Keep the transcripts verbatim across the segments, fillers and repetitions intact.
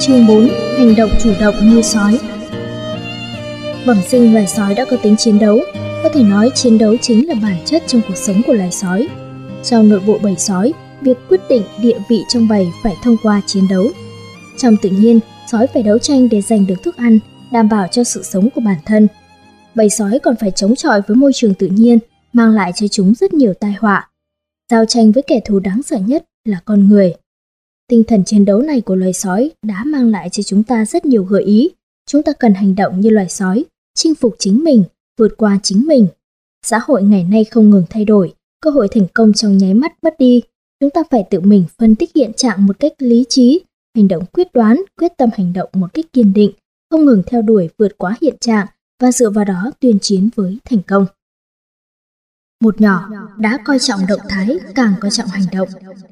Chương bốn. Hành động chủ động như sói. Bẩm sinh loài sói đã có tính chiến đấu. Có thể nói chiến đấu chính là bản chất trong cuộc sống của loài sói. Trong nội bộ bầy sói, việc quyết định địa vị trong bầy phải thông qua chiến đấu. Trong tự nhiên, sói phải đấu tranh để giành được thức ăn, đảm bảo cho sự sống của bản thân. Bầy sói còn phải chống chọi với môi trường tự nhiên, mang lại cho chúng rất nhiều tai họa. Giao tranh với kẻ thù đáng sợ nhất là con người. Tinh thần chiến đấu này của loài sói đã mang lại cho chúng ta rất nhiều gợi ý. Chúng ta cần hành động như loài sói, chinh phục chính mình, vượt qua chính mình. Xã hội ngày nay không ngừng thay đổi, cơ hội thành công trong nháy mắt mất đi. Chúng ta phải tự mình phân tích hiện trạng một cách lý trí, hành động quyết đoán, quyết tâm hành động một cách kiên định, không ngừng theo đuổi vượt quá hiện trạng và dựa vào đó tuyên chiến với thành công. Một nhỏ đã coi trọng động thái càng coi trọng hành động.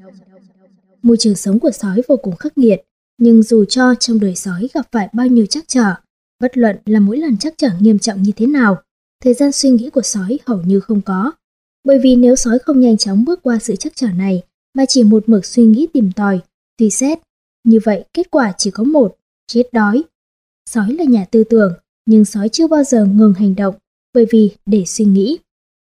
Môi trường sống của sói vô cùng khắc nghiệt, nhưng dù cho trong đời sói gặp phải bao nhiêu trắc trở, bất luận là mỗi lần trắc trở nghiêm trọng như thế nào, thời gian suy nghĩ của sói hầu như không có. Bởi vì nếu sói không nhanh chóng bước qua sự trắc trở này, mà chỉ một mực suy nghĩ tìm tòi, suy xét, như vậy kết quả chỉ có một, chết đói. Sói là nhà tư tưởng, nhưng sói chưa bao giờ ngừng hành động, bởi vì để suy nghĩ.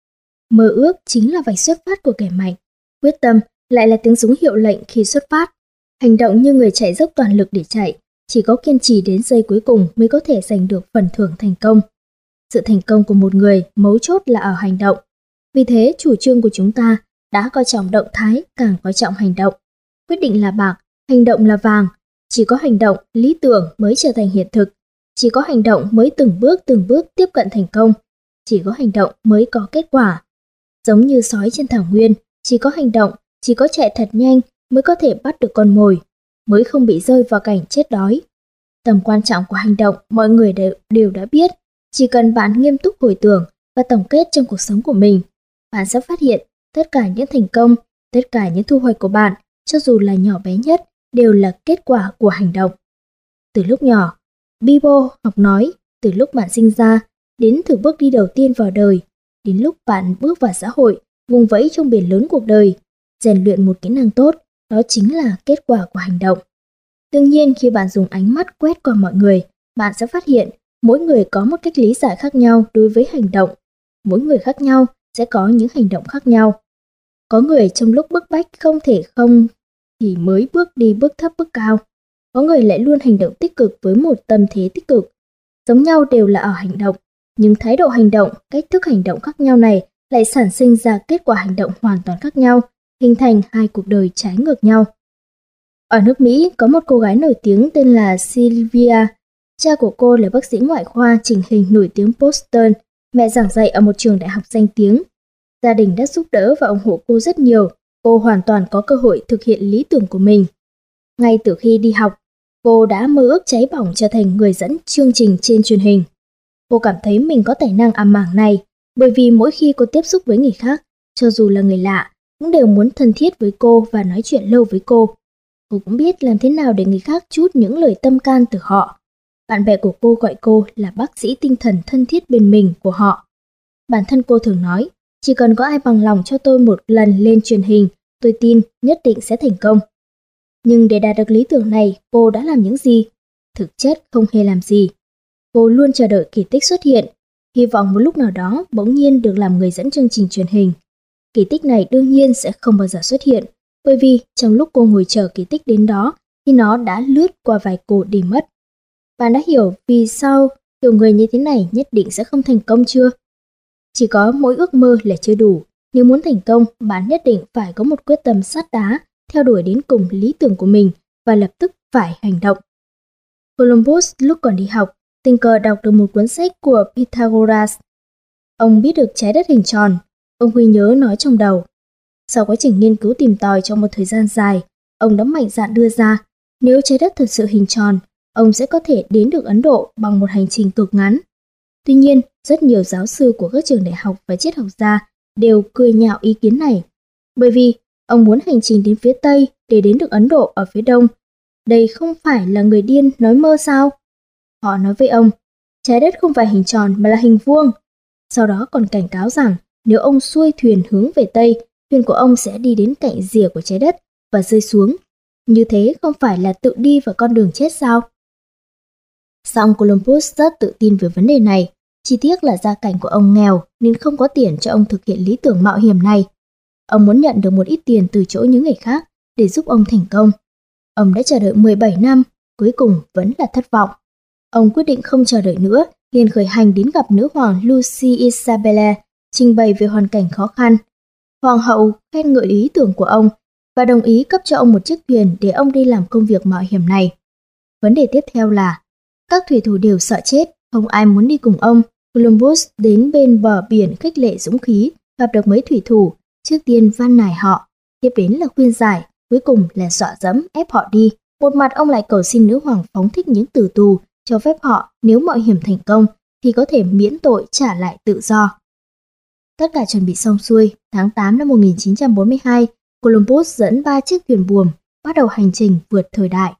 Mơ ước chính là vạch xuất phát của kẻ mạnh, quyết tâm lại là tiếng súng hiệu lệnh khi xuất phát. Hành động như người chạy dốc toàn lực để chạy, chỉ có kiên trì đến giây cuối cùng mới có thể giành được phần thưởng thành công. Sự thành công của một người mấu chốt là ở hành động. Vì thế, chủ trương của chúng ta đã coi trọng động thái càng coi trọng hành động. Quyết định là bạc, hành động là vàng. Chỉ có hành động, lý tưởng mới trở thành hiện thực. Chỉ có hành động mới từng bước từng bước tiếp cận thành công. Chỉ có hành động mới có kết quả. Giống như sói trên thảo nguyên, chỉ có hành động, chỉ có chạy thật nhanh mới có thể bắt được con mồi, mới không bị rơi vào cảnh chết đói. Tầm quan trọng của hành động mọi người đều, đều đã biết. Chỉ cần bạn nghiêm túc hồi tưởng và tổng kết trong cuộc sống của mình, bạn sẽ phát hiện tất cả những thành công, tất cả những thu hoạch của bạn, cho dù là nhỏ bé nhất, đều là kết quả của hành động. Từ lúc nhỏ, Bibo học nói, từ lúc bạn sinh ra, đến thử bước đi đầu tiên vào đời, đến lúc bạn bước vào xã hội, vùng vẫy trong biển lớn cuộc đời, rèn luyện một kỹ năng tốt, đó chính là kết quả của hành động. Đương nhiên khi bạn dùng ánh mắt quét qua mọi người, bạn sẽ phát hiện mỗi người có một cách lý giải khác nhau đối với hành động. Mỗi người khác nhau sẽ có những hành động khác nhau. Có người trong lúc bức bách không thể không thì mới bước đi bước thấp bước cao. Có người lại luôn hành động tích cực với một tâm thế tích cực. Giống nhau đều là ở hành động, nhưng thái độ hành động, cách thức hành động khác nhau này lại sản sinh ra kết quả hành động hoàn toàn khác nhau, hình thành hai cuộc đời trái ngược nhau. Ở nước Mỹ có một cô gái nổi tiếng tên là Sylvia. Cha của cô là bác sĩ ngoại khoa chỉnh hình nổi tiếng Boston, mẹ giảng dạy ở một trường đại học danh tiếng. Gia đình đã giúp đỡ và ủng hộ cô rất nhiều, cô hoàn toàn có cơ hội thực hiện lý tưởng của mình. Ngay từ khi đi học, cô đã mơ ước cháy bỏng trở thành người dẫn chương trình trên truyền hình. Cô cảm thấy mình có tài năng ở mảng này, bởi vì mỗi khi cô tiếp xúc với người khác, cho dù là người lạ, cũng đều muốn thân thiết với cô và nói chuyện lâu với cô. Cô cũng biết làm thế nào để người khác trút những lời tâm can từ họ. Bạn bè của cô gọi cô là bác sĩ tinh thần thân thiết bên mình của họ. Bản thân cô thường nói, chỉ cần có ai bằng lòng cho tôi một lần lên truyền hình, tôi tin nhất định sẽ thành công. Nhưng để đạt được lý tưởng này, cô đã làm những gì? Thực chất không hề làm gì. Cô luôn chờ đợi kỳ tích xuất hiện, hy vọng một lúc nào đó bỗng nhiên được làm người dẫn chương trình truyền hình. Kỳ tích này đương nhiên sẽ không bao giờ xuất hiện, bởi vì trong lúc cô ngồi chờ kỳ tích đến đó thì nó đã lướt qua vai cô đi mất. Bạn đã hiểu vì sao kiểu người như thế này nhất định sẽ không thành công chưa? Chỉ có mỗi ước mơ là chưa đủ. Nếu muốn thành công, bạn nhất định phải có một quyết tâm sắt đá, theo đuổi đến cùng lý tưởng của mình và lập tức phải hành động. Columbus lúc còn đi học, tình cờ đọc được một cuốn sách của Pythagoras. Ông biết được trái đất hình tròn. Ông ghi nhớ nói trong đầu. Sau quá trình nghiên cứu tìm tòi trong một thời gian dài, ông đã mạnh dạn đưa ra, nếu trái đất thật sự hình tròn, ông sẽ có thể đến được Ấn Độ bằng một hành trình cực ngắn. Tuy nhiên, rất nhiều giáo sư của các trường đại học và triết học gia đều cười nhạo ý kiến này, bởi vì ông muốn hành trình đến phía Tây để đến được Ấn Độ ở phía Đông. Đây không phải là người điên nói mơ sao? Họ nói với ông, trái đất không phải hình tròn mà là hình vuông. Sau đó còn cảnh cáo rằng nếu ông xuôi thuyền hướng về Tây, thuyền của ông sẽ đi đến cạnh rìa của trái đất và rơi xuống. Như thế không phải là tự đi vào con đường chết sao? Song Columbus rất tự tin về vấn đề này. Chỉ tiếc là gia cảnh của ông nghèo nên không có tiền cho ông thực hiện lý tưởng mạo hiểm này. Ông muốn nhận được một ít tiền từ chỗ những người khác để giúp ông thành công. Ông đã chờ đợi mười bảy năm, cuối cùng vẫn là thất vọng. Ông quyết định không chờ đợi nữa, liền khởi hành đến gặp nữ hoàng Lucy Isabella, trình bày về hoàn cảnh khó khăn. Hoàng hậu khen ngợi ý tưởng của ông và đồng ý cấp cho ông một chiếc thuyền để ông đi làm công việc mạo hiểm này. Vấn đề tiếp theo là, các thủy thủ đều sợ chết, không ai muốn đi cùng ông. Columbus đến bên bờ biển khích lệ dũng khí, gặp được mấy thủy thủ, trước tiên van nài họ, tiếp đến là khuyên giải, cuối cùng là dọa dẫm ép họ đi. Một mặt ông lại cầu xin nữ hoàng phóng thích những tử tù, cho phép họ nếu mạo hiểm thành công thì có thể miễn tội trả lại tự do. Tất cả chuẩn bị xong xuôi, tháng tám năm một nghìn chín trăm bốn mươi hai, Columbus dẫn ba chiếc thuyền buồm bắt đầu hành trình vượt thời đại.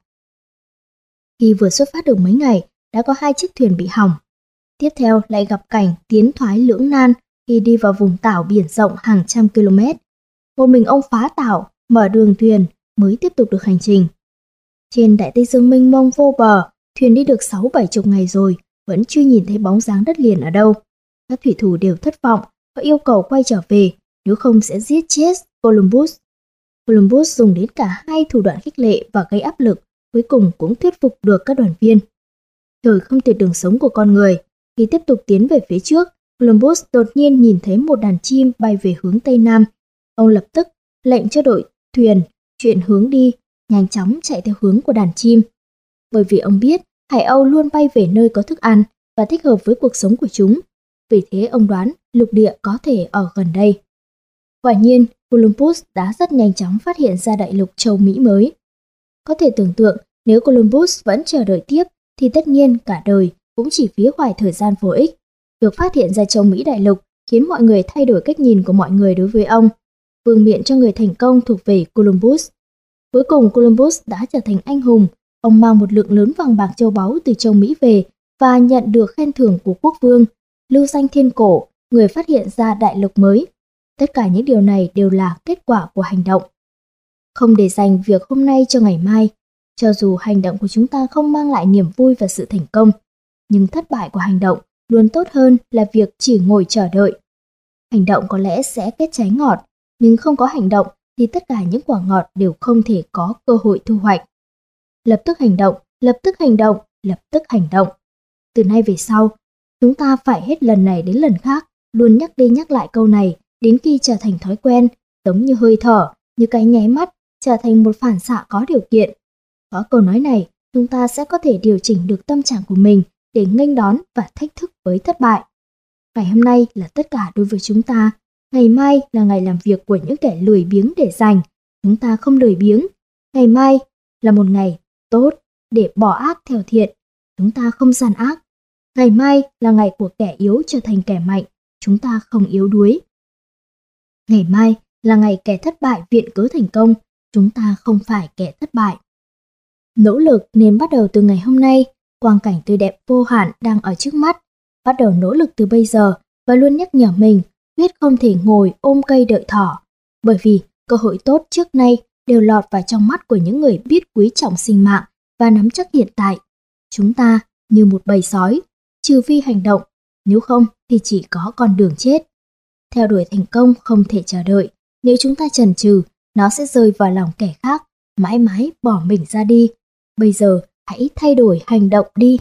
Khi vừa xuất phát được mấy ngày, đã có hai chiếc thuyền bị hỏng. Tiếp theo lại gặp cảnh tiến thoái lưỡng nan khi đi vào vùng tảo biển rộng hàng trăm km. Một mình ông phá tảo, mở đường thuyền mới tiếp tục được hành trình. Trên đại Tây Dương mênh mông vô bờ, thuyền đi được sáu bảy chục ngày rồi, vẫn chưa nhìn thấy bóng dáng đất liền ở đâu. Các thủy thủ đều thất vọng và yêu cầu quay trở về, nếu không sẽ giết chết Columbus. Columbus dùng đến cả hai thủ đoạn khích lệ và gây áp lực, cuối cùng cũng thuyết phục được các đoàn viên. Trời không tuyệt đường sống của con người. Khi tiếp tục tiến về phía trước, Columbus đột nhiên nhìn thấy một đàn chim bay về hướng Tây Nam. Ông lập tức lệnh cho đội thuyền chuyển hướng đi, nhanh chóng chạy theo hướng của đàn chim. Bởi vì ông biết hải âu luôn bay về nơi có thức ăn và thích hợp với cuộc sống của chúng. Vì thế ông đoán lục địa có thể ở gần đây. Quả nhiên, Columbus đã rất nhanh chóng phát hiện ra đại lục châu Mỹ mới. Có thể tưởng tượng nếu Columbus vẫn chờ đợi tiếp thì tất nhiên cả đời cũng chỉ phí hoài thời gian vô ích. Việc phát hiện ra châu Mỹ đại lục khiến mọi người thay đổi cách nhìn của mọi người đối với ông. Vương miện cho người thành công thuộc về Columbus. Cuối cùng Columbus đã trở thành anh hùng. Ông mang một lượng lớn vàng bạc châu báu từ châu Mỹ về và nhận được khen thưởng của quốc vương, lưu danh thiên cổ, người phát hiện ra đại lục mới. Tất cả những điều này đều là kết quả của hành động. Không để dành việc hôm nay cho ngày mai, cho dù hành động của chúng ta không mang lại niềm vui và sự thành công, nhưng thất bại của hành động luôn tốt hơn là việc chỉ ngồi chờ đợi. Hành động có lẽ sẽ kết trái ngọt, nhưng không có hành động thì tất cả những quả ngọt đều không thể có cơ hội thu hoạch. Lập tức hành động, lập tức hành động, lập tức hành động. Từ nay về sau, chúng ta phải hết lần này đến lần khác, luôn nhắc đi nhắc lại câu này đến khi trở thành thói quen, giống như hơi thở, như cái nháy mắt, trở thành một phản xạ có điều kiện. Có câu nói này, chúng ta sẽ có thể điều chỉnh được tâm trạng của mình để nghênh đón và thách thức với thất bại. Ngày hôm nay là tất cả đối với chúng ta, ngày mai là ngày làm việc của những kẻ lười biếng để dành. Chúng ta không lười biếng. Ngày mai là một ngày tốt để bỏ ác theo thiện. Chúng ta không gian ác. Ngày mai là ngày của kẻ yếu trở thành kẻ mạnh. Chúng ta không yếu đuối. Ngày mai là ngày kẻ thất bại viện cớ thành công. Chúng ta không phải kẻ thất bại. Nỗ lực nên bắt đầu từ ngày hôm nay. Quang cảnh tươi đẹp vô hạn đang ở trước mắt. Bắt đầu nỗ lực từ bây giờ và luôn nhắc nhở mình quyết không thể ngồi ôm cây đợi thỏ. Bởi vì cơ hội tốt trước nay đều lọt vào trong mắt của những người biết quý trọng sinh mạng và nắm chắc hiện tại. Chúng ta như một bầy sói, trừ phi hành động, nếu không thì chỉ có con đường chết. Theo đuổi thành công không thể chờ đợi, nếu chúng ta chần chừ, nó sẽ rơi vào lòng kẻ khác, mãi mãi bỏ mình ra đi. Bây giờ hãy thay đổi hành động đi.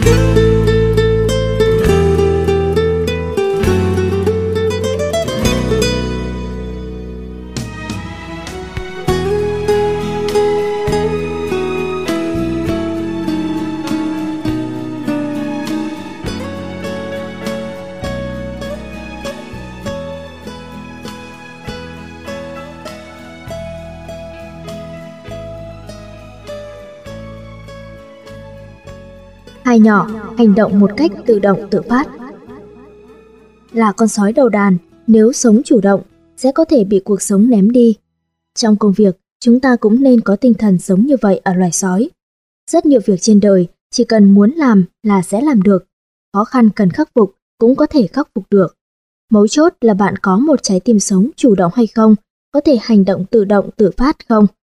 Hai nhỏ hành động một cách tự động tự phát. Là con sói đầu đàn, nếu sống chủ động sẽ có thể bị cuộc sống ném đi. Trong công việc, chúng ta cũng nên có tinh thần giống như vậy ở loài sói. Rất nhiều việc trên đời chỉ cần muốn làm là sẽ làm được. Khó khăn cần khắc phục cũng có thể khắc phục được. Mấu chốt là bạn có một trái tim sống chủ động hay không, có thể hành động tự động tự phát không.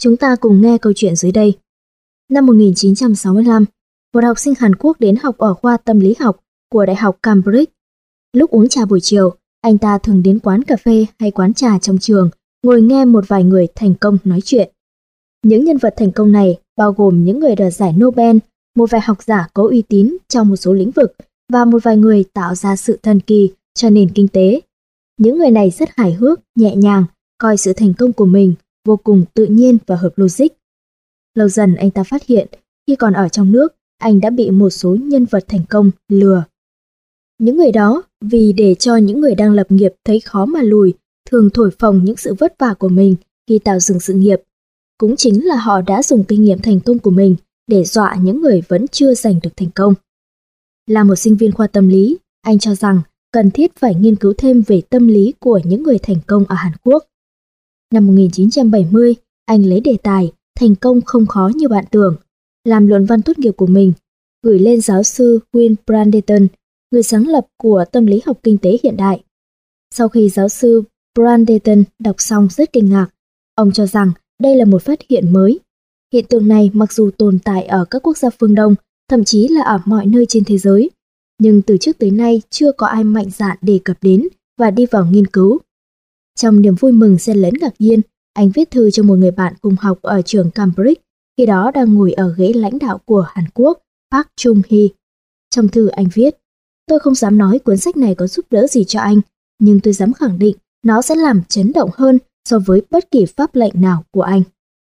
Chúng ta cùng nghe câu chuyện dưới đây. Năm một nghìn chín trăm sáu mươi lăm, một học sinh Hàn Quốc đến học ở khoa tâm lý học của Đại học Cambridge. Lúc uống trà buổi chiều, anh ta thường đến quán cà phê hay quán trà trong trường, ngồi nghe một vài người thành công nói chuyện. Những nhân vật thành công này bao gồm những người đoạt giải Nobel, một vài học giả có uy tín trong một số lĩnh vực và một vài người tạo ra sự thần kỳ cho nền kinh tế. Những người này rất hài hước, nhẹ nhàng, coi sự thành công của mình vô cùng tự nhiên và hợp logic. Lâu dần anh ta phát hiện, khi còn ở trong nước, anh đã bị một số nhân vật thành công lừa. Những người đó, vì để cho những người đang lập nghiệp thấy khó mà lùi, thường thổi phồng những sự vất vả của mình khi tạo dựng sự nghiệp. Cũng chính là họ đã dùng kinh nghiệm thành công của mình để dọa những người vẫn chưa giành được thành công. Là một sinh viên khoa tâm lý, anh cho rằng cần thiết phải nghiên cứu thêm về tâm lý của những người thành công ở Hàn Quốc. Năm một nghìn chín trăm bảy mươi, anh lấy đề tài thành công không khó như bạn tưởng, làm luận văn tốt nghiệp của mình, gửi lên giáo sư Will Brandenton, người sáng lập của tâm lý học kinh tế hiện đại. Sau khi giáo sư Brandenton đọc xong rất kinh ngạc, ông cho rằng đây là một phát hiện mới. Hiện tượng này mặc dù tồn tại ở các quốc gia phương Đông, thậm chí là ở mọi nơi trên thế giới, nhưng từ trước tới nay chưa có ai mạnh dạn đề cập đến và đi vào nghiên cứu. Trong niềm vui mừng xen lẫn ngạc nhiên, anh viết thư cho một người bạn cùng học ở trường Cambridge, khi đó đang ngồi ở ghế lãnh đạo của Hàn Quốc, Park Chung-hee. Trong thư anh viết, tôi không dám nói cuốn sách này có giúp đỡ gì cho anh, nhưng tôi dám khẳng định nó sẽ làm chấn động hơn so với bất kỳ pháp lệnh nào của anh.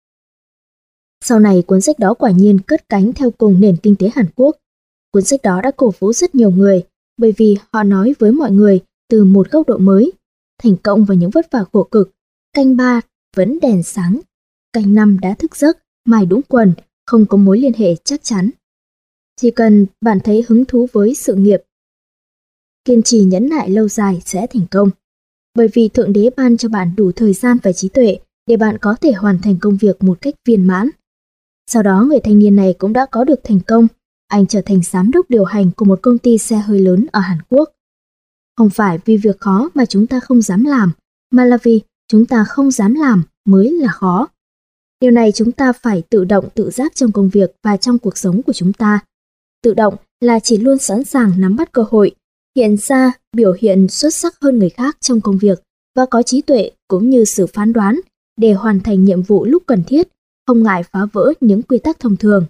Sau này cuốn sách đó quả nhiên cất cánh theo cùng nền kinh tế Hàn Quốc. Cuốn sách đó đã cổ vũ rất nhiều người, bởi vì họ nói với mọi người từ một góc độ mới, thành công và những vất vả khổ cực, canh ba vẫn đèn sáng, canh năm đã thức giấc, mài đúng quần, không có mối liên hệ chắc chắn. Chỉ cần bạn thấy hứng thú với sự nghiệp, kiên trì nhẫn nại lâu dài sẽ thành công. Bởi vì Thượng Đế ban cho bạn đủ thời gian và trí tuệ để bạn có thể hoàn thành công việc một cách viên mãn. Sau đó người thanh niên này cũng đã có được thành công. Anh trở thành giám đốc điều hành của một công ty xe hơi lớn ở Hàn Quốc. Không phải vì việc khó mà chúng ta không dám làm, mà là vì chúng ta không dám làm mới là khó. Điều này chúng ta phải tự động tự giác trong công việc và trong cuộc sống của chúng ta. Tự động là chỉ luôn sẵn sàng nắm bắt cơ hội, hiện ra biểu hiện xuất sắc hơn người khác trong công việc và có trí tuệ cũng như sự phán đoán để hoàn thành nhiệm vụ lúc cần thiết, không ngại phá vỡ những quy tắc thông thường.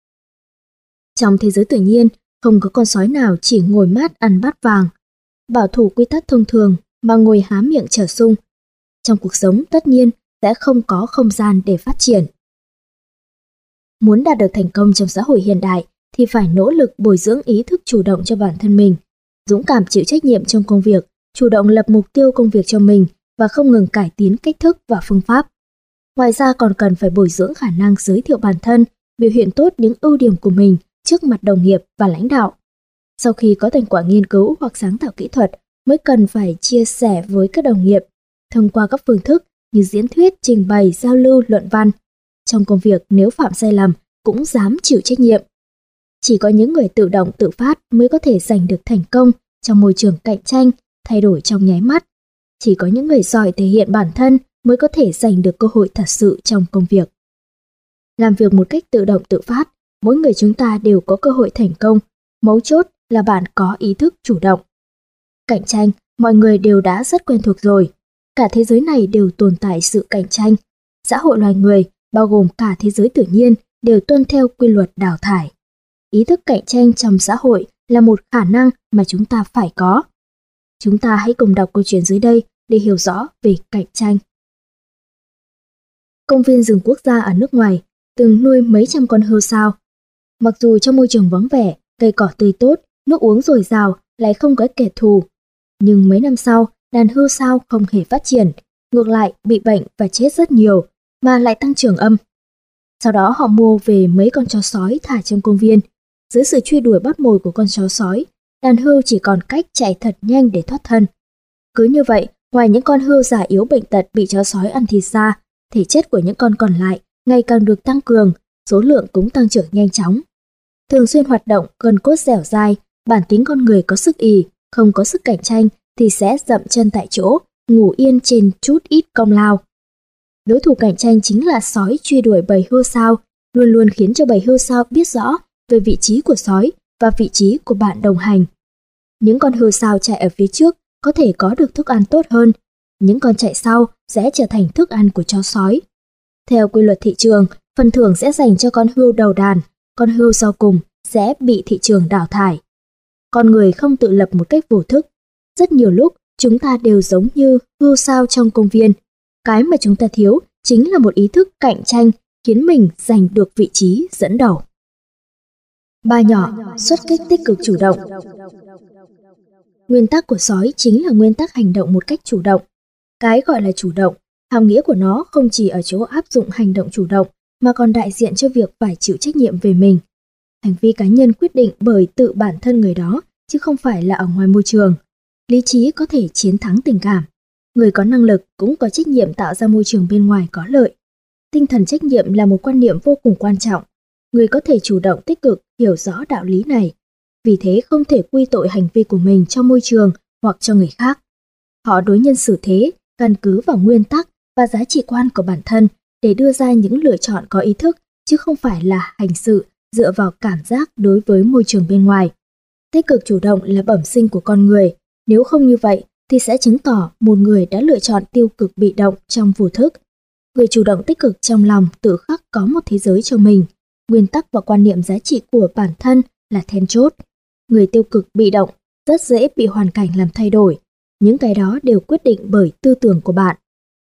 Trong thế giới tự nhiên, không có con sói nào chỉ ngồi mát ăn bát vàng, bảo thủ quy tắc thông thường mà ngồi há miệng chờ sung. Trong cuộc sống tất nhiên sẽ không có không gian để phát triển. Muốn đạt được thành công trong xã hội hiện đại thì phải nỗ lực bồi dưỡng ý thức chủ động cho bản thân mình, dũng cảm chịu trách nhiệm trong công việc, chủ động lập mục tiêu công việc cho mình và không ngừng cải tiến cách thức và phương pháp. Ngoài ra còn cần phải bồi dưỡng khả năng giới thiệu bản thân, biểu hiện tốt những ưu điểm của mình trước mặt đồng nghiệp và lãnh đạo. Sau khi có thành quả nghiên cứu hoặc sáng tạo kỹ thuật, mới cần phải chia sẻ với các đồng nghiệp thông qua các phương thức như diễn thuyết, trình bày, giao lưu, luận văn. Trong công việc nếu phạm sai lầm cũng dám chịu trách nhiệm. Chỉ có những người tự động tự phát mới có thể giành được thành công trong môi trường cạnh tranh, thay đổi trong nháy mắt. Chỉ có những người giỏi thể hiện bản thân mới có thể giành được cơ hội thật sự trong công việc. Làm việc một cách tự động tự phát, mỗi người chúng ta đều có cơ hội thành công, mấu chốt là bạn có ý thức chủ động. Cạnh tranh, mọi người đều đã rất quen thuộc rồi. Cả thế giới này đều tồn tại sự cạnh tranh. Xã hội loài người, bao gồm cả thế giới tự nhiên, đều tuân theo quy luật đào thải. Ý thức cạnh tranh trong xã hội là một khả năng mà chúng ta phải có. Chúng ta hãy cùng đọc câu chuyện dưới đây để hiểu rõ về cạnh tranh. Công viên rừng quốc gia ở nước ngoài từng nuôi mấy trăm con hươu sao. Mặc dù trong môi trường vắng vẻ, cây cỏ tươi tốt, nước uống dồi dào, lại không có kẻ thù. Nhưng mấy năm sau, đàn hươu sao không hề phát triển, ngược lại bị bệnh và chết rất nhiều, mà lại tăng trưởng âm. Sau đó họ mua về mấy con chó sói thả trong công viên. Dưới sự truy đuổi bắt mồi của con chó sói, đàn hươu chỉ còn cách chạy thật nhanh để thoát thân. Cứ như vậy, ngoài những con hươu già yếu bệnh tật bị chó sói ăn thịt ra, thể chất của những con còn lại ngày càng được tăng cường, số lượng cũng tăng trưởng nhanh chóng. Thường xuyên hoạt động, gân cốt dẻo dai, bản tính con người có sức ì, không có sức cạnh tranh thì sẽ dậm chân tại chỗ, ngủ yên trên chút ít công lao. Đối thủ cạnh tranh chính là sói truy đuổi bầy hươu sao, luôn luôn khiến cho bầy hươu sao biết rõ về vị trí của sói và vị trí của bạn đồng hành. Những con hươu sao chạy ở phía trước có thể có được thức ăn tốt hơn, những con chạy sau sẽ trở thành thức ăn của chó sói. Theo quy luật thị trường, phần thưởng sẽ dành cho con hươu đầu đàn, con hươu sau cùng sẽ bị thị trường đào thải. Con người không tự lập một cách vô thức. Rất nhiều lúc, chúng ta đều giống như hươu sao trong công viên. Cái mà chúng ta thiếu chính là một ý thức cạnh tranh khiến mình giành được vị trí dẫn đầu. Ba nhỏ, xuất kích tích cực chủ động. Nguyên tắc của sói chính là nguyên tắc hành động một cách chủ động. Cái gọi là chủ động, hàm nghĩa của nó không chỉ ở chỗ áp dụng hành động chủ động, mà còn đại diện cho việc phải chịu trách nhiệm về mình. Hành vi cá nhân quyết định bởi tự bản thân người đó, chứ không phải là ở ngoài môi trường. Lý trí có thể chiến thắng tình cảm. Người có năng lực cũng có trách nhiệm tạo ra môi trường bên ngoài có lợi. Tinh thần trách nhiệm là một quan niệm vô cùng quan trọng. Người có thể chủ động tích cực hiểu rõ đạo lý này. Vì thế không thể quy tội hành vi của mình cho môi trường hoặc cho người khác. Họ đối nhân xử thế, căn cứ vào nguyên tắc và giá trị quan của bản thân để đưa ra những lựa chọn có ý thức, chứ không phải là hành sự dựa vào cảm giác đối với môi trường bên ngoài. Tích cực chủ động là bẩm sinh của con người. Nếu không như vậy thì sẽ chứng tỏ một người đã lựa chọn tiêu cực bị động trong vô thức. Người chủ động tích cực trong lòng tự khắc có một thế giới cho mình. Nguyên tắc và quan niệm giá trị của bản thân là then chốt. Người tiêu cực bị động rất dễ bị hoàn cảnh làm thay đổi. Những cái đó đều quyết định bởi tư tưởng của bạn.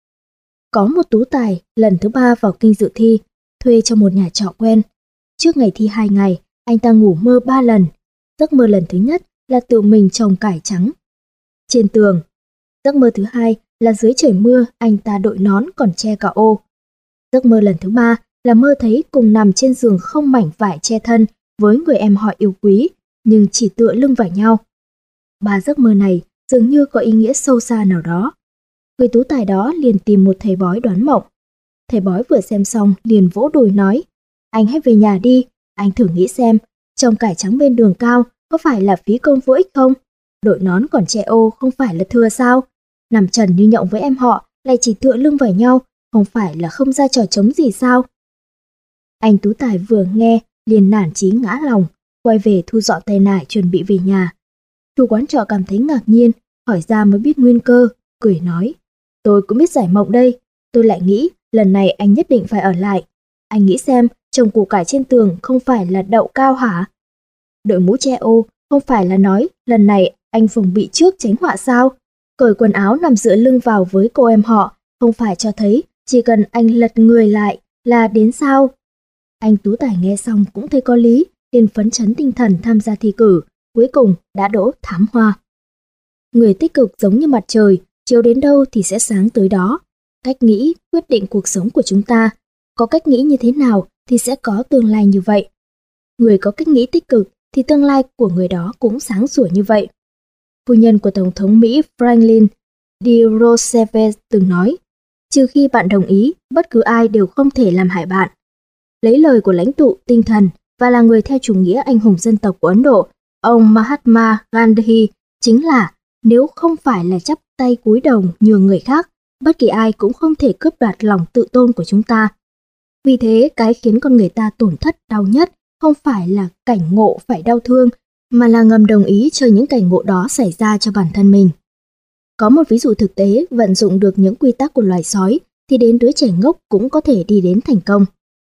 Có một tú tài lần thứ ba vào kinh dự thi, thuê cho một nhà trọ quen. Trước ngày thi hai ngày, anh ta ngủ mơ ba lần. Giấc mơ lần thứ nhất là tự mình trồng cải trắng trên tường. Giấc mơ thứ hai là dưới trời mưa anh ta đội nón còn che cả ô. Giấc mơ lần thứ ba là mơ thấy cùng nằm trên giường không mảnh vải che thân với người em họ yêu quý, nhưng chỉ tựa lưng vào nhau. Ba giấc mơ này dường như có ý nghĩa sâu xa nào đó. Người tú tài đó liền tìm một thầy bói đoán mộng. Thầy bói vừa xem xong liền vỗ đùi nói: "Anh hãy về nhà đi, anh thử nghĩ xem, trồng cải trắng bên đường cao có phải là phí công vô ích không? Đội nón còn che ô không phải là thừa sao? Nằm trần như nhộng với em họ lại chỉ tựa lưng vào nhau, không phải là không ra trò trống gì sao?" Anh tú tài vừa nghe liền nản chí ngã lòng, quay về thu dọn tay nải chuẩn bị về nhà. Chủ quán trọ cảm thấy ngạc nhiên, hỏi ra mới biết nguyên cơ, cười nói: "Tôi cũng biết giải mộng đây, tôi lại nghĩ lần này anh nhất định phải ở lại. Anh nghĩ xem, trồng củ cải trên tường không phải là đậu cao hả? Đội mũ che ô không phải là nói lần này anh phòng bị trước tránh họa sao? Cởi quần áo nằm dựa lưng vào với cô em họ không phải cho thấy chỉ cần anh lật người lại là đến sao?" Anh tú tài nghe xong cũng thấy có lý, liền phấn chấn tinh thần tham gia thi cử, cuối cùng đã đỗ thám hoa. Người tích cực giống như mặt trời, chiếu đến đâu thì sẽ sáng tới đó. Cách nghĩ quyết định cuộc sống của chúng ta. Có cách nghĩ như thế nào thì sẽ có tương lai như vậy. Người có cách nghĩ tích cực thì tương lai của người đó cũng sáng sủa như vậy. Phu nhân của Tổng thống Mỹ Franklin D. Roosevelt từng nói: "Trừ khi bạn đồng ý, bất cứ ai đều không thể làm hại bạn." Lấy lời của lãnh tụ tinh thần và là người theo chủ nghĩa anh hùng dân tộc của Ấn Độ, ông Mahatma Gandhi, chính là nếu không phải là chắp tay cúi đầu nhường người khác, bất kỳ ai cũng không thể cướp đoạt lòng tự tôn của chúng ta. Vì thế, cái khiến con người ta tổn thất đau nhất không phải là cảnh ngộ phải đau thương, mà là ngầm đồng ý cho những cảnh ngộ đó xảy ra cho bản thân mình. Có một ví dụ thực tế vận dụng được những quy tắc của loài sói thì đến đứa trẻ ngốc cũng có thể đi đến thành công.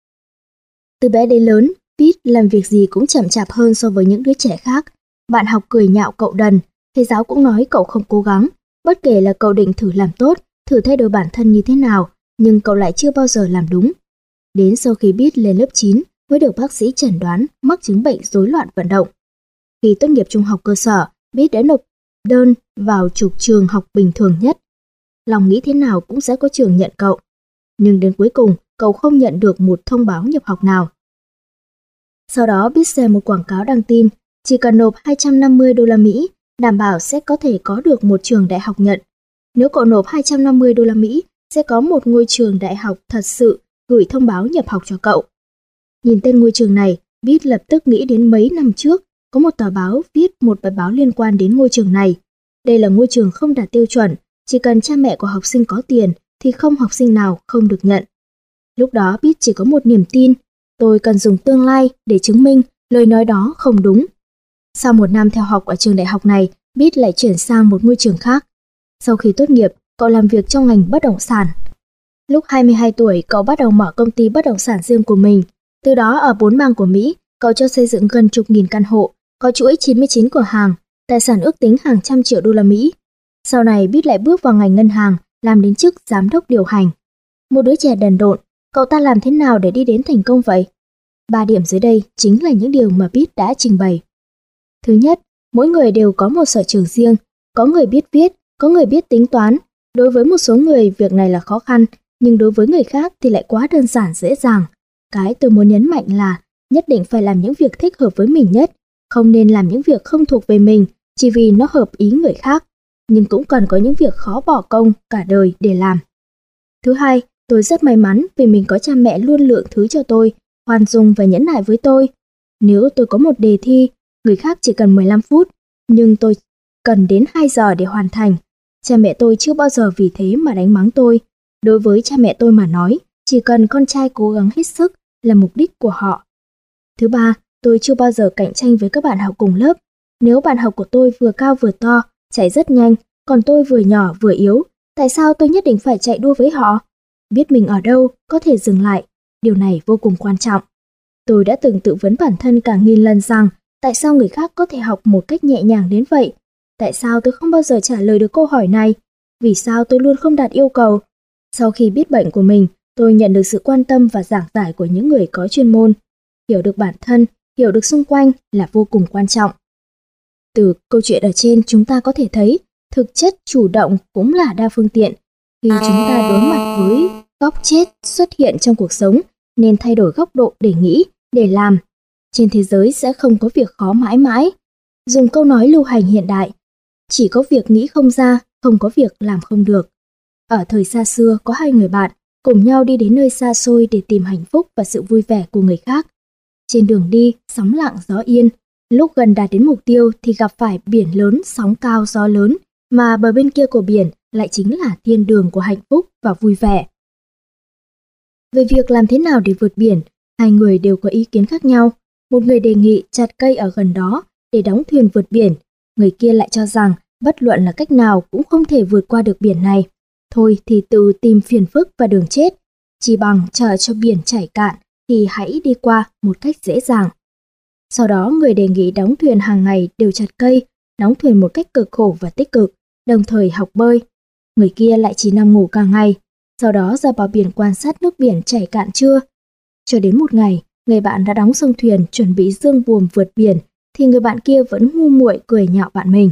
Từ bé đến lớn, Pete làm việc gì cũng chậm chạp hơn so với những đứa trẻ khác. Bạn học cười nhạo cậu đần, thầy giáo cũng nói cậu không cố gắng. Bất kể là cậu định thử làm tốt, thử thay đổi bản thân như thế nào, nhưng cậu lại chưa bao giờ làm đúng. Đến sau khi Pete lên lớp chín mới được bác sĩ chẩn đoán mắc chứng bệnh rối loạn vận động. Khi tốt nghiệp trung học cơ sở, Pete đã nộp đơn vào trục trường học bình thường nhất. Lòng nghĩ thế nào cũng sẽ có trường nhận cậu. Nhưng đến cuối cùng, cậu không nhận được một thông báo nhập học nào. Sau đó Pete xem một quảng cáo đăng tin, chỉ cần nộp hai trăm năm mươi đô la Mỹ, đảm bảo sẽ có thể có được một trường đại học nhận. Nếu cậu nộp hai trăm năm mươi đô la Mỹ, sẽ có một ngôi trường đại học thật sự gửi thông báo nhập học cho cậu. Nhìn tên ngôi trường này, Pete lập tức nghĩ đến mấy năm trước, có một tờ báo viết một bài báo liên quan đến ngôi trường này. Đây là ngôi trường không đạt tiêu chuẩn, chỉ cần cha mẹ của học sinh có tiền thì không học sinh nào không được nhận. Lúc đó Bít chỉ có một niềm tin, tôi cần dùng tương lai để chứng minh lời nói đó không đúng. Sau một năm theo học ở trường đại học này, Bít lại chuyển sang một ngôi trường khác. Sau khi tốt nghiệp, cậu làm việc trong ngành bất động sản. Lúc hai mươi hai tuổi, cậu bắt đầu mở công ty bất động sản riêng của mình. Từ đó ở bốn bang của Mỹ, cậu cho xây dựng gần chục nghìn căn hộ, có chuỗi chín mươi chín cửa hàng, tài sản ước tính hàng trăm triệu đô la Mỹ. Sau này, Bít lại bước vào ngành ngân hàng, làm đến chức giám đốc điều hành. Một đứa trẻ đần độn, cậu ta làm thế nào để đi đến thành công vậy? Ba điểm dưới đây chính là những điều mà Bít đã trình bày. Thứ nhất, mỗi người đều có một sở trường riêng, có người biết viết, có người biết tính toán. Đối với một số người việc này là khó khăn, nhưng đối với người khác thì lại quá đơn giản dễ dàng. Cái tôi muốn nhấn mạnh là nhất định phải làm những việc thích hợp với mình nhất, không nên làm những việc không thuộc về mình chỉ vì nó hợp ý người khác, nhưng cũng cần có những việc khó bỏ công cả đời để làm. Thứ hai, tôi rất may mắn vì mình có cha mẹ luôn lượng thứ cho tôi, khoan dung và nhẫn nại với tôi. Nếu tôi có một đề thi, người khác chỉ cần mười lăm phút, nhưng tôi cần đến hai giờ để hoàn thành. Cha mẹ tôi chưa bao giờ vì thế mà đánh mắng tôi. Đối với cha mẹ tôi mà nói, chỉ cần con trai cố gắng hết sức là mục đích của họ. Thứ ba, tôi chưa bao giờ cạnh tranh với các bạn học cùng lớp. Nếu bạn học của tôi vừa cao vừa to, chạy rất nhanh, còn tôi vừa nhỏ vừa yếu, tại sao tôi nhất định phải chạy đua với họ? Biết mình ở đâu, có thể dừng lại, điều này vô cùng quan trọng. Tôi đã từng tự vấn bản thân cả nghìn lần rằng tại sao người khác có thể học một cách nhẹ nhàng đến vậy? Tại sao tôi không bao giờ trả lời được câu hỏi này? Vì sao tôi luôn không đạt yêu cầu? Sau khi biết bệnh của mình, tôi nhận được sự quan tâm và giảng giải của những người có chuyên môn. Hiểu được bản thân, hiểu được xung quanh là vô cùng quan trọng. Từ câu chuyện ở trên chúng ta có thể thấy, thực chất chủ động cũng là đa phương tiện. Khi chúng ta đối mặt với góc chết xuất hiện trong cuộc sống, nên thay đổi góc độ để nghĩ, để làm. Trên thế giới sẽ không có việc khó mãi mãi. Dùng câu nói lưu hành hiện đại, chỉ có việc nghĩ không ra, không có việc làm không được. Ở thời xa xưa có hai người bạn cùng nhau đi đến nơi xa xôi để tìm hạnh phúc và sự vui vẻ của người khác. Trên đường đi, sóng lặng gió yên. Lúc gần đạt đến mục tiêu thì gặp phải biển lớn, sóng cao gió lớn, mà bờ bên kia của biển lại chính là thiên đường của hạnh phúc và vui vẻ. Về việc làm thế nào để vượt biển, hai người đều có ý kiến khác nhau. Một người đề nghị chặt cây ở gần đó để đóng thuyền vượt biển. Người kia lại cho rằng bất luận là cách nào cũng không thể vượt qua được biển này. Thôi thì tự tìm phiền phức và đường chết. Chỉ bằng chờ cho biển chảy cạn thì hãy đi qua một cách dễ dàng. Sau đó người đề nghị đóng thuyền hàng ngày đều chặt cây, đóng thuyền một cách cực khổ và tích cực, đồng thời học bơi. Người kia lại chỉ nằm ngủ cả ngày, sau đó ra bờ biển quan sát nước biển chảy cạn chưa. Cho đến một ngày, người bạn đã đóng xong thuyền chuẩn bị dương buồm vượt biển, thì người bạn kia vẫn ngu muội cười nhạo bạn mình.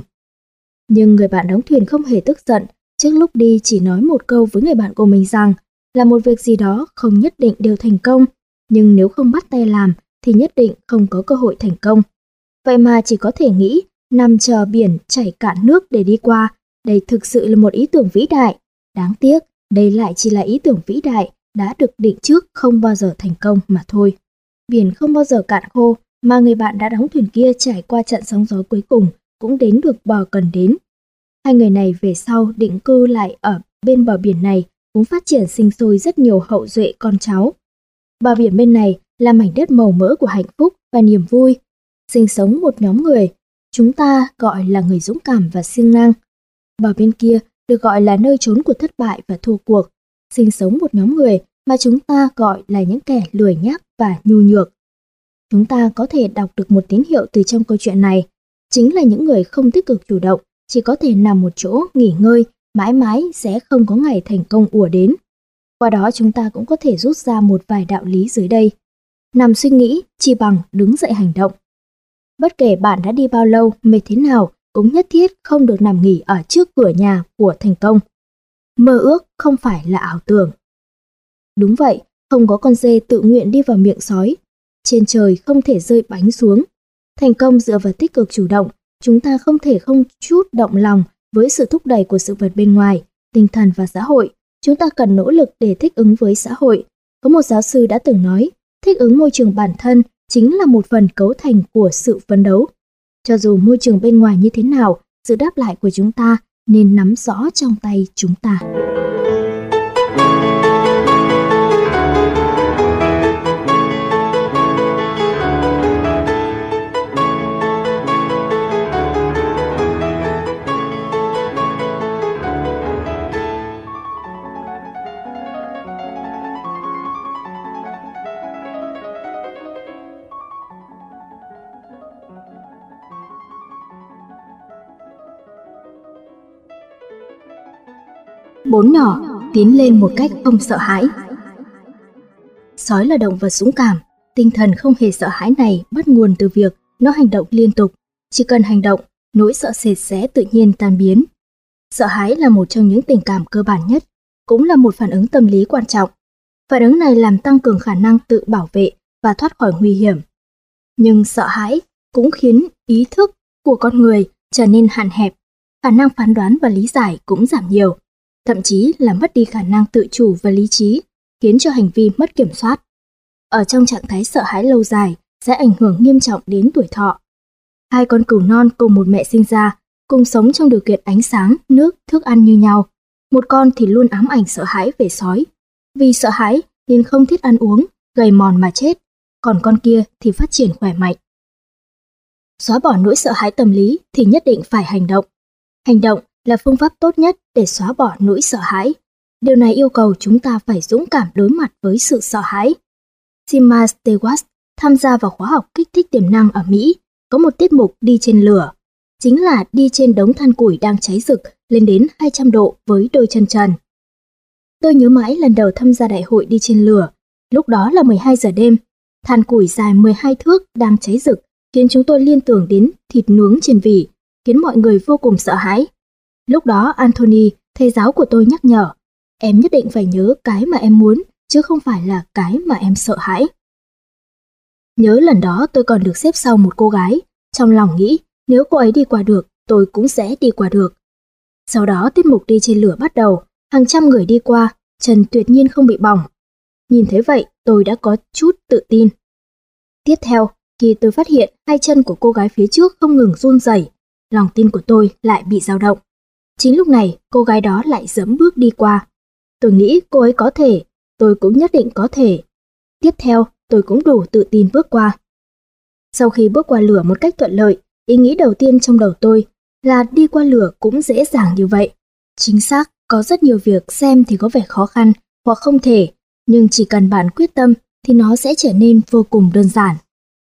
Nhưng người bạn đóng thuyền không hề tức giận, trước lúc đi chỉ nói một câu với người bạn của mình rằng là một việc gì đó không nhất định đều thành công, nhưng nếu không bắt tay làm thì nhất định không có cơ hội thành công. Vậy mà chỉ có thể nghĩ nằm chờ biển chảy cạn nước để đi qua, đây thực sự là một ý tưởng vĩ đại. Đáng tiếc, đây lại chỉ là ý tưởng vĩ đại đã được định trước không bao giờ thành công mà thôi. Biển không bao giờ cạn khô, mà người bạn đã đóng thuyền kia trải qua trận sóng gió cuối cùng cũng đến được bờ cần đến. Hai người này về sau định cư lại ở bên bờ biển này, cũng phát triển sinh sôi rất nhiều hậu duệ con cháu. Bờ biển bên này là mảnh đất màu mỡ của hạnh phúc và niềm vui. Sinh sống một nhóm người, chúng ta gọi là người dũng cảm và siêng năng. Bờ bên kia được gọi là nơi trốn của thất bại và thua cuộc. Sinh sống một nhóm người mà chúng ta gọi là những kẻ lười nhác và nhu nhược. Chúng ta có thể đọc được một tín hiệu từ trong câu chuyện này, chính là những người không tích cực chủ động, chỉ có thể nằm một chỗ nghỉ ngơi, mãi mãi sẽ không có ngày thành công ùa đến. Qua đó chúng ta cũng có thể rút ra một vài đạo lý dưới đây. Nằm suy nghĩ chỉ bằng đứng dậy hành động. Bất kể bạn đã đi bao lâu, mệt thế nào, cũng nhất thiết không được nằm nghỉ ở trước cửa nhà của thành công. Mơ ước không phải là ảo tưởng. Đúng vậy, không có con dê tự nguyện đi vào miệng sói. Trên trời không thể rơi bánh xuống. Thành công dựa vào tích cực chủ động, chúng ta không thể không chút động lòng với sự thúc đẩy của sự vật bên ngoài, tinh thần và xã hội. Chúng ta cần nỗ lực để thích ứng với xã hội. Có một giáo sư đã từng nói, thích ứng môi trường bản thân chính là một phần cấu thành của sự phấn đấu. Cho dù môi trường bên ngoài như thế nào, sự đáp lại của chúng ta nên nắm rõ trong tay chúng ta. Bốn nhỏ tiến lên một cách không sợ hãi. Sói là động vật dũng cảm, tinh thần không hề sợ hãi này bắt nguồn từ việc nó hành động liên tục. Chỉ cần hành động, nỗi sợ sệt sẽ tự nhiên tan biến. Sợ hãi là một trong những tình cảm cơ bản nhất, cũng là một phản ứng tâm lý quan trọng. Phản ứng này làm tăng cường khả năng tự bảo vệ và thoát khỏi nguy hiểm. Nhưng sợ hãi cũng khiến ý thức của con người trở nên hạn hẹp, khả năng phán đoán và lý giải cũng giảm nhiều, thậm chí là mất đi khả năng tự chủ và lý trí, khiến cho hành vi mất kiểm soát. Ở trong trạng thái sợ hãi lâu dài sẽ ảnh hưởng nghiêm trọng đến tuổi thọ. Hai con cừu non cùng một mẹ sinh ra, cùng sống trong điều kiện ánh sáng, nước, thức ăn như nhau. Một con thì luôn ám ảnh sợ hãi về sói. Vì sợ hãi nên không thích ăn uống, gầy mòn mà chết, còn con kia thì phát triển khỏe mạnh. Xóa bỏ nỗi sợ hãi tâm lý thì nhất định phải hành động. Hành động là phương pháp tốt nhất để xóa bỏ nỗi sợ hãi. Điều này yêu cầu chúng ta phải dũng cảm đối mặt với sự sợ hãi. Sima Stewart tham gia vào khóa học kích thích tiềm năng ở Mỹ, có một tiết mục đi trên lửa. Chính là đi trên đống than củi đang cháy rực lên đến hai trăm độ với đôi chân trần. Tôi nhớ mãi lần đầu tham gia đại hội đi trên lửa, lúc đó là mười hai giờ đêm, than củi dài mười hai thước đang cháy rực, khiến chúng tôi liên tưởng đến thịt nướng trên vỉ, khiến mọi người vô cùng sợ hãi. Lúc đó Anthony, thầy giáo của tôi nhắc nhở, em nhất định phải nhớ cái mà em muốn, chứ không phải là cái mà em sợ hãi. Nhớ lần đó tôi còn được xếp sau một cô gái, trong lòng nghĩ nếu cô ấy đi qua được, tôi cũng sẽ đi qua được. Sau đó tiết mục đi trên lửa bắt đầu, hàng trăm người đi qua, chân tuyệt nhiên không bị bỏng. Nhìn thấy vậy, tôi đã có chút tự tin. Tiếp theo, khi tôi phát hiện hai chân của cô gái phía trước không ngừng run rẩy, lòng tin của tôi lại bị dao động. Chính lúc này, cô gái đó lại giẫm bước đi qua. Tôi nghĩ cô ấy có thể, tôi cũng nhất định có thể. Tiếp theo, tôi cũng đủ tự tin bước qua. Sau khi bước qua lửa một cách thuận lợi, ý nghĩ đầu tiên trong đầu tôi là đi qua lửa cũng dễ dàng như vậy. Chính xác, có rất nhiều việc xem thì có vẻ khó khăn hoặc không thể, nhưng chỉ cần bạn quyết tâm thì nó sẽ trở nên vô cùng đơn giản.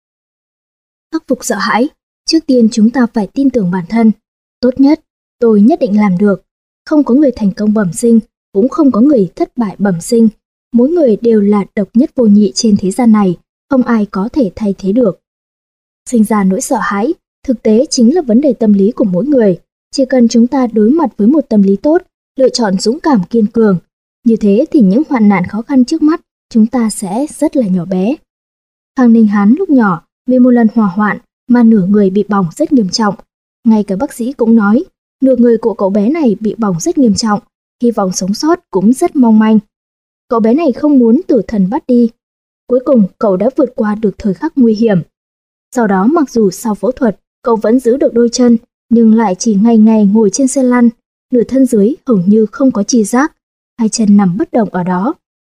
Khắc phục sợ hãi, trước tiên chúng ta phải tin tưởng bản thân. Tốt nhất, tôi nhất định làm được. Không có người thành công bẩm sinh, cũng không có người thất bại bẩm sinh. Mỗi người đều là độc nhất vô nhị trên thế gian này, không ai có thể thay thế được. Sinh ra nỗi sợ hãi, thực tế chính là vấn đề tâm lý của mỗi người. Chỉ cần chúng ta đối mặt với một tâm lý tốt, lựa chọn dũng cảm kiên cường, như thế thì những hoạn nạn khó khăn trước mắt chúng ta sẽ rất là nhỏ bé. Thằng Ninh Hán lúc nhỏ vì một lần hỏa hoạn mà nửa người bị bỏng rất nghiêm trọng. Ngay cả bác sĩ cũng nói, nửa người của cậu bé này bị bỏng rất nghiêm trọng, hy vọng sống sót cũng rất mong manh. Cậu bé này không muốn tử thần bắt đi. Cuối cùng cậu đã vượt qua được thời khắc nguy hiểm. Sau đó mặc dù sau phẫu thuật, cậu vẫn giữ được đôi chân, nhưng lại chỉ ngày ngày ngồi trên xe lăn, nửa thân dưới hầu như không có chi giác, hai chân nằm bất động ở đó.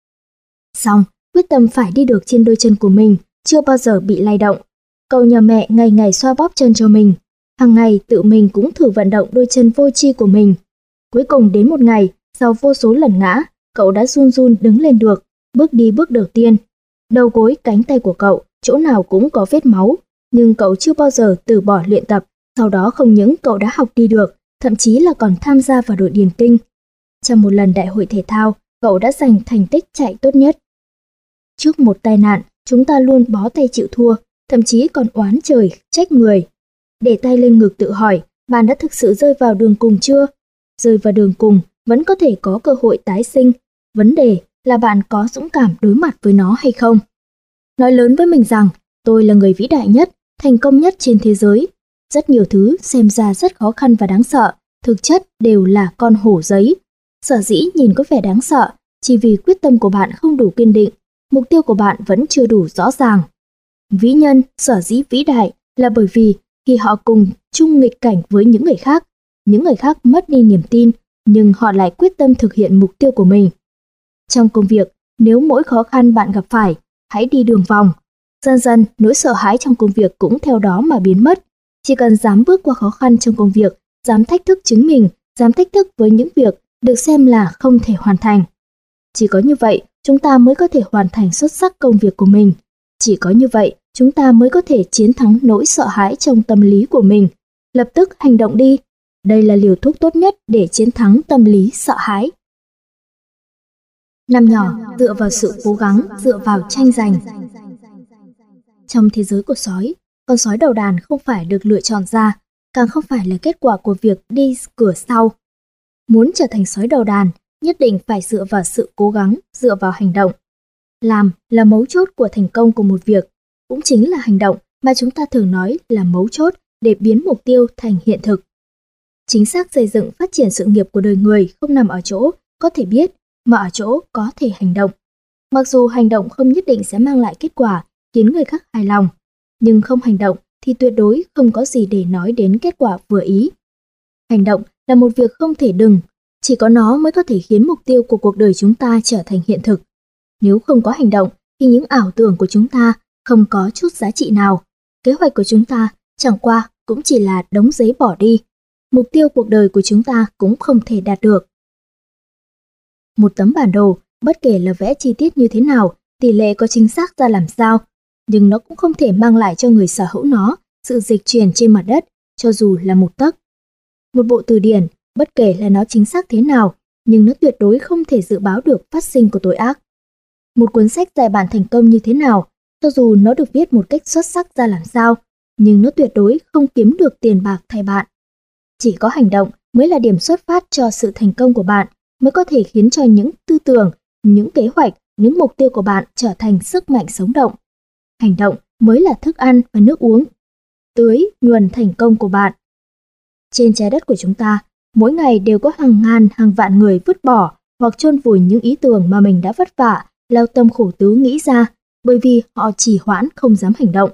Xong, quyết tâm phải đi được trên đôi chân của mình, chưa bao giờ bị lay động. Cậu nhờ mẹ ngày ngày xoa bóp chân cho mình, hàng ngày tự mình cũng thử vận động đôi chân vô tri của mình. Cuối cùng đến một ngày, sau vô số lần ngã, cậu đã run run đứng lên được, bước đi bước đầu tiên. Đầu gối, cánh tay của cậu, chỗ nào cũng có vết máu, nhưng cậu chưa bao giờ từ bỏ luyện tập. Sau đó không những cậu đã học đi được, thậm chí là còn tham gia vào đội điền kinh. Trong một lần đại hội thể thao, cậu đã giành thành tích chạy tốt nhất. Trước một tai nạn, chúng ta luôn bó tay chịu thua, thậm chí còn oán trời, trách người. Để tay lên ngực tự hỏi, bạn đã thực sự rơi vào đường cùng chưa? Rơi vào đường cùng, vẫn có thể có cơ hội tái sinh. Vấn đề là bạn có dũng cảm đối mặt với nó hay không? Nói lớn với mình rằng, tôi là người vĩ đại nhất, thành công nhất trên thế giới. Rất nhiều thứ xem ra rất khó khăn và đáng sợ, thực chất đều là con hổ giấy. Sở dĩ nhìn có vẻ đáng sợ, chỉ vì quyết tâm của bạn không đủ kiên định, mục tiêu của bạn vẫn chưa đủ rõ ràng. Vĩ nhân sở dĩ vĩ đại là bởi vì khi họ cùng chung nghịch cảnh với những người khác, những người khác mất đi niềm tin, nhưng họ lại quyết tâm thực hiện mục tiêu của mình. Trong công việc, nếu mỗi khó khăn bạn gặp phải, hãy đi đường vòng. Dần dần, nỗi sợ hãi trong công việc cũng theo đó mà biến mất. Chỉ cần dám bước qua khó khăn trong công việc, dám thách thức chính mình, dám thách thức với những việc được xem là không thể hoàn thành. Chỉ có như vậy, chúng ta mới có thể hoàn thành xuất sắc công việc của mình. Chỉ có như vậy, chúng ta mới có thể chiến thắng nỗi sợ hãi trong tâm lý của mình. Lập tức hành động đi. Đây là liều thuốc tốt nhất để chiến thắng tâm lý sợ hãi. Năm nhỏ dựa vào sự cố gắng, dựa vào tranh giành. Trong thế giới của sói, con sói đầu đàn không phải được lựa chọn ra, càng không phải là kết quả của việc đi cửa sau. Muốn trở thành sói đầu đàn, nhất định phải dựa vào sự cố gắng, dựa vào hành động. Làm là mấu chốt của thành công của một việc, cũng chính là hành động mà chúng ta thường nói là mấu chốt để biến mục tiêu thành hiện thực. Chính xác xây dựng phát triển sự nghiệp của đời người không nằm ở chỗ có thể biết, mà ở chỗ có thể hành động. Mặc dù hành động không nhất định sẽ mang lại kết quả khiến người khác hài lòng, nhưng không hành động thì tuyệt đối không có gì để nói đến kết quả vừa ý. Hành động là một việc không thể đừng, chỉ có nó mới có thể khiến mục tiêu của cuộc đời chúng ta trở thành hiện thực. Nếu không có hành động thì những ảo tưởng của chúng ta không có chút giá trị nào. Kế hoạch của chúng ta chẳng qua cũng chỉ là đống giấy bỏ đi. Mục tiêu cuộc đời của chúng ta cũng không thể đạt được. Một tấm bản đồ, bất kể là vẽ chi tiết như thế nào, tỷ lệ có chính xác ra làm sao, nhưng nó cũng không thể mang lại cho người sở hữu nó sự dịch chuyển trên mặt đất, cho dù là một tấc. Một bộ từ điển, bất kể là nó chính xác thế nào, nhưng nó tuyệt đối không thể dự báo được phát sinh của tội ác. Một cuốn sách dạy bạn thành công như thế nào, cho dù nó được viết một cách xuất sắc ra làm sao, nhưng nó tuyệt đối không kiếm được tiền bạc thay bạn. Chỉ có hành động mới là điểm xuất phát cho sự thành công của bạn, mới có thể khiến cho những tư tưởng, những kế hoạch, những mục tiêu của bạn trở thành sức mạnh sống động. Hành động mới là thức ăn và nước uống, tưới nhuần thành công của bạn. Trên trái đất của chúng ta, mỗi ngày đều có hàng ngàn, hàng vạn người vứt bỏ hoặc chôn vùi những ý tưởng mà mình đã vất vả, lao tâm khổ tứ nghĩ ra, bởi vì họ trì hoãn không dám hành động.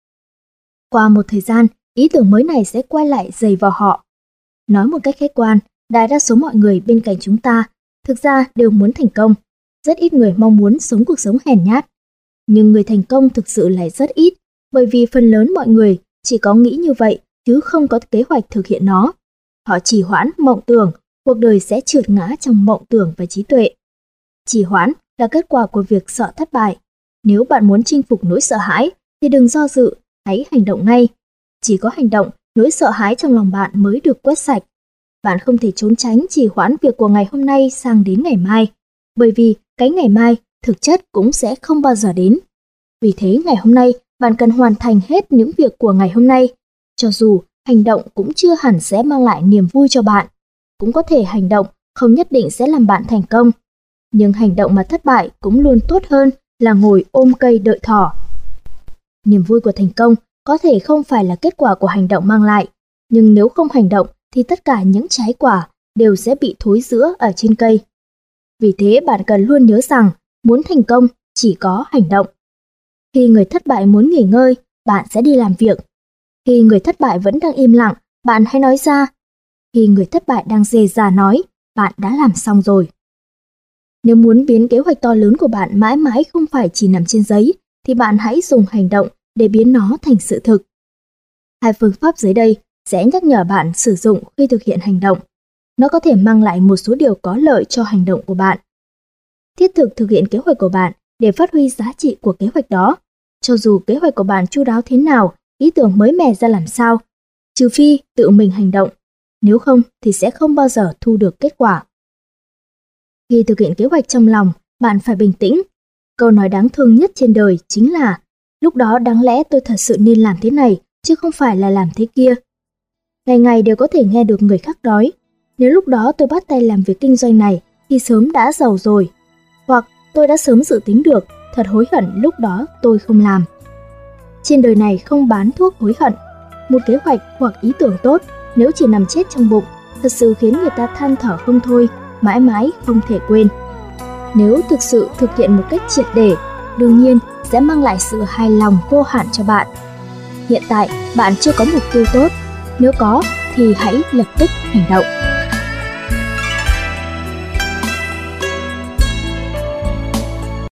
Qua một thời gian, ý tưởng mới này sẽ quay lại dày vào họ. Nói một cách khách quan, đại đa số mọi người bên cạnh chúng ta thực ra đều muốn thành công. Rất ít người mong muốn sống cuộc sống hèn nhát. Nhưng người thành công thực sự lại rất ít, bởi vì phần lớn mọi người chỉ có nghĩ như vậy chứ không có kế hoạch thực hiện nó. Họ trì hoãn mộng tưởng, cuộc đời sẽ trượt ngã trong mộng tưởng và trí tuệ. Trì hoãn là kết quả của việc sợ thất bại. Nếu bạn muốn chinh phục nỗi sợ hãi thì đừng do dự, hãy hành động ngay. Chỉ có hành động, nỗi sợ hãi trong lòng bạn mới được quét sạch. Bạn không thể trốn tránh trì hoãn việc của ngày hôm nay sang đến ngày mai, bởi vì cái ngày mai thực chất cũng sẽ không bao giờ đến. Vì thế ngày hôm nay bạn cần hoàn thành hết những việc của ngày hôm nay, cho dù hành động cũng chưa hẳn sẽ mang lại niềm vui cho bạn. Cũng có thể hành động không nhất định sẽ làm bạn thành công, nhưng hành động mà thất bại cũng luôn tốt hơn là ngồi ôm cây đợi thỏ. Niềm vui của thành công có thể không phải là kết quả của hành động mang lại, nhưng nếu không hành động thì tất cả những trái quả đều sẽ bị thối rữa ở trên cây. Vì thế bạn cần luôn nhớ rằng muốn thành công chỉ có hành động. Khi người thất bại muốn nghỉ ngơi, bạn sẽ đi làm việc. Khi người thất bại vẫn đang im lặng, bạn hãy nói ra. Khi người thất bại đang dè dà nói, bạn đã làm xong rồi. Nếu muốn biến kế hoạch to lớn của bạn mãi mãi không phải chỉ nằm trên giấy, thì bạn hãy dùng hành động để biến nó thành sự thực. Hai phương pháp dưới đây sẽ nhắc nhở bạn sử dụng khi thực hiện hành động. Nó có thể mang lại một số điều có lợi cho hành động của bạn. Thiết thực thực hiện kế hoạch của bạn để phát huy giá trị của kế hoạch đó. Cho dù kế hoạch của bạn chu đáo thế nào, ý tưởng mới mẻ ra làm sao, trừ phi tự mình hành động. Nếu không thì sẽ không bao giờ thu được kết quả. Khi thực hiện kế hoạch trong lòng, bạn phải bình tĩnh. Câu nói đáng thương nhất trên đời chính là lúc đó đáng lẽ tôi thật sự nên làm thế này, chứ không phải là làm thế kia. Ngày ngày đều có thể nghe được người khác nói, nếu lúc đó tôi bắt tay làm việc kinh doanh này thì sớm đã giàu rồi. Hoặc tôi đã sớm dự tính được, thật hối hận lúc đó tôi không làm. Trên đời này không bán thuốc hối hận. Một kế hoạch hoặc ý tưởng tốt nếu chỉ nằm chết trong bụng, thật sự khiến người ta than thở không thôi, mãi mãi không thể quên. Nếu thực sự thực hiện một cách triệt để, đương nhiên sẽ mang lại sự hài lòng vô hạn cho bạn. Hiện tại bạn chưa có mục tiêu tốt, nếu có thì hãy lập tức hành động.